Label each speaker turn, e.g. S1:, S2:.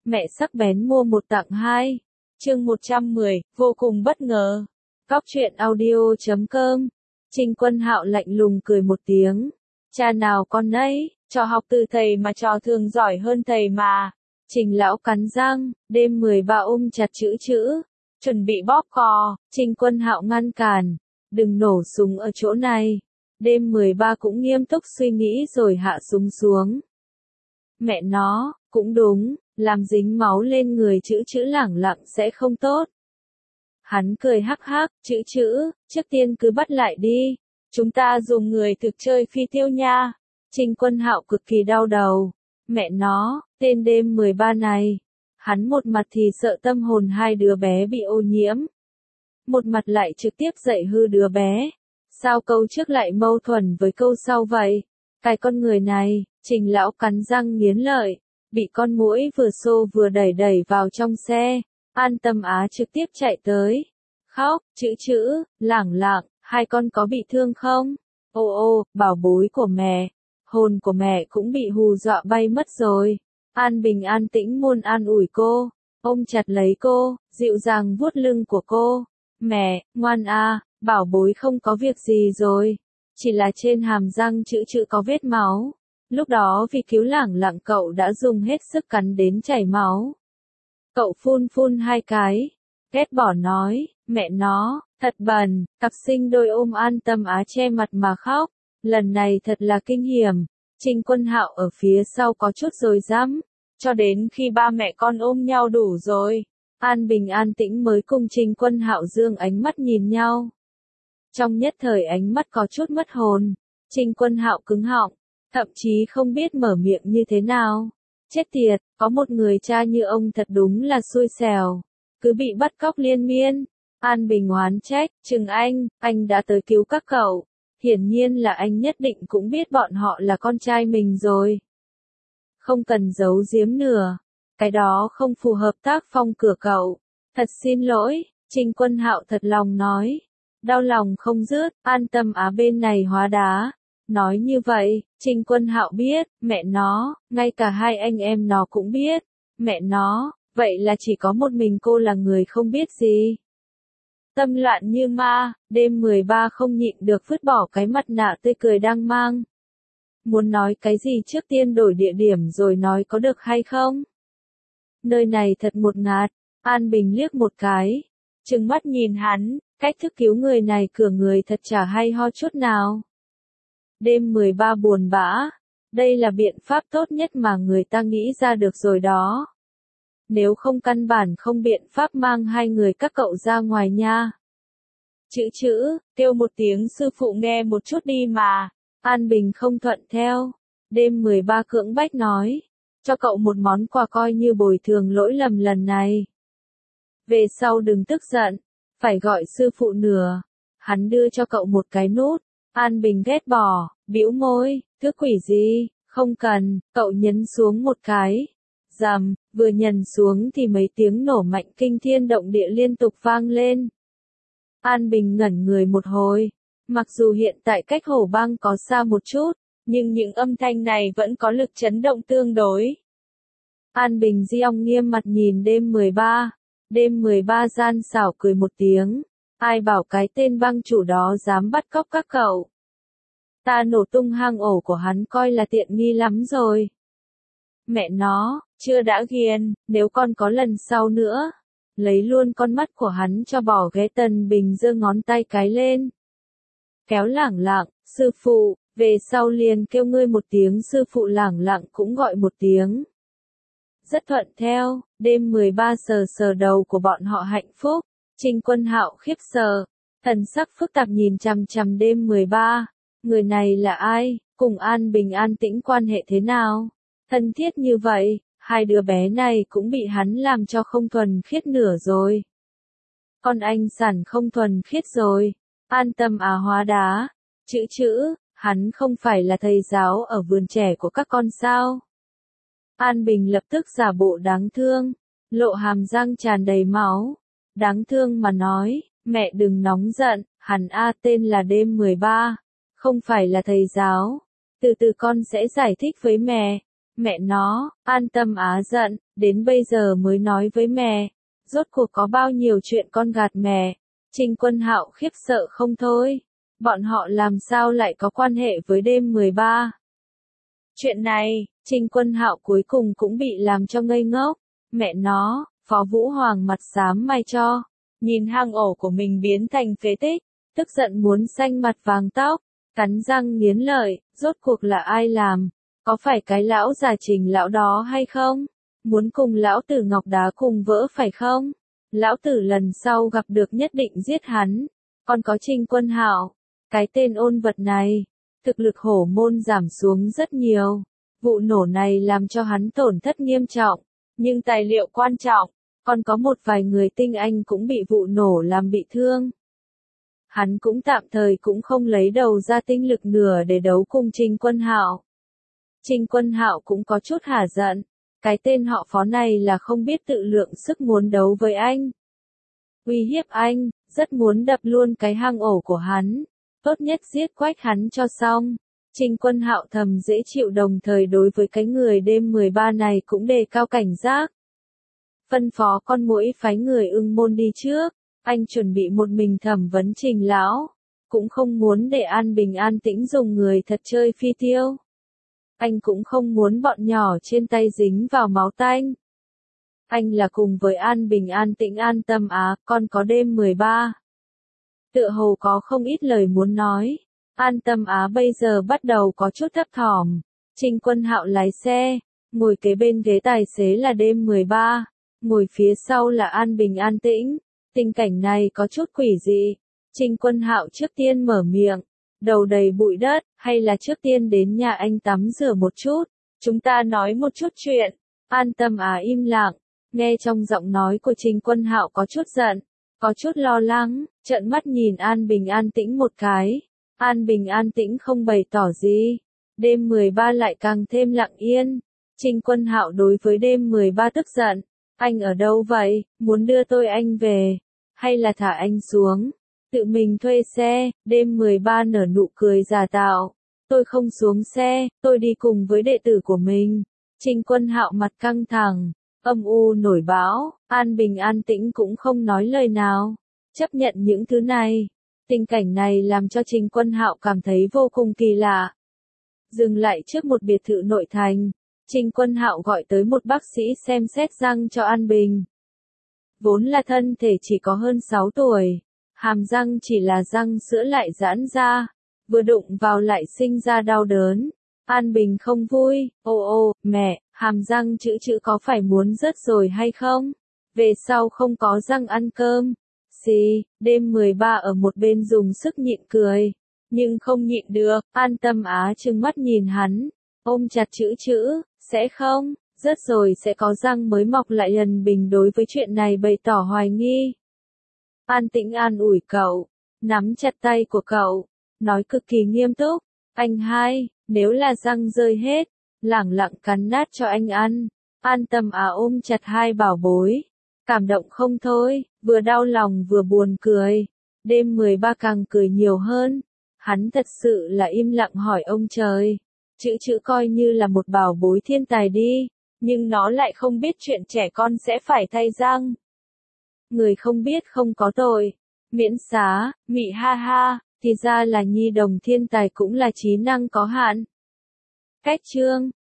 S1: Mẹ sắc bén mua một tặng hai. Chương 110, vô cùng bất ngờ. Cóc truyện audio.com. Trình Quân Hạo lạnh lùng cười một tiếng. Cha nào con nấy, trò học từ thầy mà trò thường giỏi hơn thầy mà. Trình lão cắn răng, đêm 13 ôm chặt chữ, chuẩn bị bóp cò. Trình Quân Hạo ngăn cản, đừng nổ súng ở chỗ này. Đêm 13 cũng nghiêm túc suy nghĩ rồi hạ súng xuống. Mẹ nó, cũng đúng, làm dính máu lên người chữ lẳng lặng sẽ không tốt. Hắn cười hắc hắc, chữ, trước tiên cứ bắt lại đi. Chúng ta dùng người thực chơi phi tiêu nha. Trình Quân Hạo cực kỳ đau đầu. Mẹ nó, tên đêm 13 này. Hắn một mặt thì sợ tâm hồn hai đứa bé bị ô nhiễm. Một mặt lại trực tiếp dạy hư đứa bé. Sao câu trước lại mâu thuẫn với câu sau vậy? Cái con người này, Trình lão cắn răng nghiến lợi. Bị con muỗi vừa xô vừa đẩy vào trong xe. An Tâm Á trực tiếp chạy tới. Khóc, chữ, lẳng lặng, hai con có bị thương không? Ô, bảo bối của mẹ. Hồn của mẹ cũng bị hù dọa bay mất rồi. An Bình an tĩnh muôn an ủi cô. Ôm chặt lấy cô, dịu dàng vuốt lưng của cô. Mẹ, ngoan à, bảo bối không có việc gì rồi. Chỉ là trên hàm răng chữ có vết máu. Lúc đó vì cứu lẳng lặng cậu đã dùng hết sức cắn đến chảy máu. Cậu phun hai cái. Ghét bỏ nói, mẹ nó, thật bẩn. Cặp sinh đôi ôm An Tâm Á che mặt mà khóc. Lần này thật là kinh hiểm. Trình Quân Hạo ở phía sau có chút rồi dám. Cho đến khi ba mẹ con ôm nhau đủ rồi. An Bình an tĩnh mới cùng Trình Quân Hạo dương ánh mắt nhìn nhau. Trong nhất thời ánh mắt có chút mất hồn. Trình Quân Hạo cứng họng. Thậm chí không biết mở miệng như thế nào. Chết tiệt, có một người cha như ông thật đúng là xui xẻo. Cứ bị bắt cóc liên miên. An Bình oán trách, chừng anh đã tới cứu các cậu. Hiển nhiên là anh nhất định cũng biết bọn họ là con trai mình rồi. Không cần giấu giếm nữa. Cái đó không phù hợp tác phong cửa cậu. Thật xin lỗi, Trình Quân Hạo thật lòng nói. Đau lòng không dứt, An Tâm Á bên này hóa đá. Nói như vậy, Trình Quân Hạo biết, mẹ nó, ngay cả hai anh em nó cũng biết. Mẹ nó, vậy là chỉ có một mình cô là người không biết gì. Tâm loạn như ma, đêm 13 không nhịn được vứt bỏ cái mặt nạ tươi cười đang mang. Muốn nói cái gì trước tiên đổi địa điểm rồi nói có được hay không? Nơi này thật một ngạt, An Bình liếc một cái. Trừng mắt nhìn hắn, cách thức cứu người này cửa người thật chả hay ho chút nào. Đêm 13 buồn bã. Đây là biện pháp tốt nhất mà người ta nghĩ ra được rồi đó. Nếu không căn bản không biện pháp mang hai người các cậu ra ngoài nha. Chữ, kêu một tiếng sư phụ nghe một chút đi mà. An Bình không thuận theo. Đêm 13 cưỡng bách nói. Cho cậu một món quà coi như bồi thường lỗi lầm lần này. Về sau đừng tức giận. Phải gọi sư phụ nữa. Hắn đưa cho cậu một cái nút. An Bình ghét bỏ, bĩu môi, thứ quỷ gì, không cần, cậu nhấn xuống một cái. Rầm, vừa nhấn xuống thì mấy tiếng nổ mạnh kinh thiên động địa liên tục vang lên. An Bình ngẩn người một hồi. Mặc dù hiện tại cách Hổ Bang có xa một chút, nhưng những âm thanh này vẫn có lực chấn động tương đối. An Bình giong nghiêm mặt nhìn đêm 13. Đêm 13 gian xảo cười một tiếng. Ai bảo cái tên băng chủ đó dám bắt cóc các cậu. Ta nổ tung hang ổ của hắn coi là tiện nghi lắm rồi. Mẹ nó, chưa đã ghiền, nếu con có lần sau nữa. Lấy luôn con mắt của hắn cho bỏ ghé. Tần Bình giơ ngón tay cái lên. Kéo lẳng lặng, sư phụ, về sau liền kêu ngươi một tiếng sư phụ lẳng lặng cũng gọi một tiếng. Rất thuận theo, đêm 13 sờ đầu của bọn họ hạnh phúc. Trình Quân Hạo khiếp sợ, thần sắc phức tạp nhìn chằm đêm 13. Người này là ai, cùng An Bình an tĩnh quan hệ thế nào? Thân thiết như vậy, hai đứa bé này cũng bị hắn làm cho không thuần khiết nửa rồi. Con anh sản không thuần khiết rồi. An Tâm Á hóa đá. Chữ, hắn không phải là thầy giáo ở vườn trẻ của các con sao? An Bình lập tức giả bộ đáng thương, lộ hàm răng tràn đầy máu. Đáng thương mà nói, mẹ đừng nóng giận, hắn tên là đêm 13, không phải là thầy giáo. Từ từ con sẽ giải thích với mẹ. Mẹ nó, An Tâm Á giận, đến bây giờ mới nói với mẹ. Rốt cuộc có bao nhiêu chuyện con gạt mẹ. Trình Quân Hạo khiếp sợ không thôi. Bọn họ làm sao lại có quan hệ với đêm 13? Chuyện này, Trình Quân Hạo cuối cùng cũng bị làm cho ngây ngốc. Mẹ nó, Phó Vũ Hoàng mặt xám mai cho. Nhìn hang ổ của mình biến thành phế tích. Tức giận muốn xanh mặt vàng tóc. Cắn răng nghiến lợi, rốt cuộc là ai làm? Có phải cái lão già Trình lão đó hay không? Muốn cùng lão tử ngọc đá cùng vỡ phải không? Lão tử lần sau gặp được nhất định giết hắn. Còn có Trình Quân Hạo, cái tên ôn vật này, thực lực hổ môn giảm xuống rất nhiều. Vụ nổ này làm cho hắn tổn thất nghiêm trọng, nhưng tài liệu quan trọng, còn có một vài người tinh anh cũng bị vụ nổ làm bị thương. Hắn cũng tạm thời cũng không lấy đầu ra tinh lực nửa để đấu cùng Trình Quân Hạo. Trình Quân Hạo cũng có chút hả giận, cái tên họ Phó này là không biết tự lượng sức muốn đấu với anh. Uy hiếp anh, rất muốn đập luôn cái hang ổ của hắn, tốt nhất giết quách hắn cho xong. Trình Quân Hạo thầm dễ chịu đồng thời đối với cái người đêm 13 này cũng đề cao cảnh giác. Phân phó con muỗi phái người Ưng Môn đi trước, anh chuẩn bị một mình thẩm vấn Trình lão, cũng không muốn để An Bình an tĩnh dùng người thật chơi phi tiêu. Anh cũng không muốn bọn nhỏ trên tay dính vào máu tanh. Anh là cùng với An Bình an tĩnh An Tâm Á, còn có đêm 13. Tựa hồ có không ít lời muốn nói. An Tâm Á bây giờ bắt đầu có chút thấp thỏm. Trình Quân Hạo lái xe, ngồi kế bên ghế tài xế là đêm 13, ngồi phía sau là An Bình an tĩnh. Tình cảnh này có chút quỷ dị. Trình Quân Hạo trước tiên mở miệng, đầu đầy bụi đất, hay là trước tiên đến nhà anh tắm rửa một chút, chúng ta nói một chút chuyện. An Tâm Á im lặng, nghe trong giọng nói của Trình Quân Hạo có chút giận, có chút lo lắng, trợn mắt nhìn An Bình an tĩnh một cái. An Bình an tĩnh không bày tỏ gì. Đêm 13 lại càng thêm lặng yên. Trình Quân Hạo đối với đêm 13 tức giận. Anh ở đâu vậy? Muốn đưa tôi anh về? Hay là thả anh xuống? Tự mình thuê xe, đêm 13 nở nụ cười giả tạo. Tôi không xuống xe, tôi đi cùng với đệ tử của mình. Trình Quân Hạo mặt căng thẳng, âm u nổi bão, An Bình an tĩnh cũng không nói lời nào. Chấp nhận những thứ này. Tình cảnh này làm cho Trình Quân Hạo cảm thấy vô cùng kỳ lạ. Dừng lại trước một biệt thự nội thành, Trình Quân Hạo gọi tới một bác sĩ xem xét răng cho An Bình. Vốn là thân thể chỉ có hơn 6 tuổi, hàm răng chỉ là răng sữa lại giãn ra, vừa đụng vào lại sinh ra đau đớn. An Bình không vui, ô mẹ, hàm răng chữ có phải muốn rớt rồi hay không? Về sau không có răng ăn cơm. Xì, đêm 13 ở một bên dùng sức nhịn cười, nhưng không nhịn được. An Tâm Á trừng mắt nhìn hắn, ôm chặt chữ, sẽ không, rớt rồi sẽ có răng mới mọc lại. Lần Bình đối với chuyện này bày tỏ hoài nghi. An Tĩnh an ủi cậu, nắm chặt tay của cậu, nói cực kỳ nghiêm túc, anh hai, nếu là răng rơi hết, lẳng lặng cắn nát cho anh ăn. An Tâm Á ôm chặt hai bảo bối, cảm động không thôi, vừa đau lòng vừa buồn cười. Đêm 13 càng cười nhiều hơn. Hắn thật sự là im lặng hỏi ông trời. Chữ coi như là một bảo bối thiên tài đi, nhưng nó lại không biết chuyện trẻ con sẽ phải thay răng. Người không biết không có tội. Miễn xá, mị ha ha, thì ra là nhi đồng thiên tài cũng là trí năng có hạn. Cách chương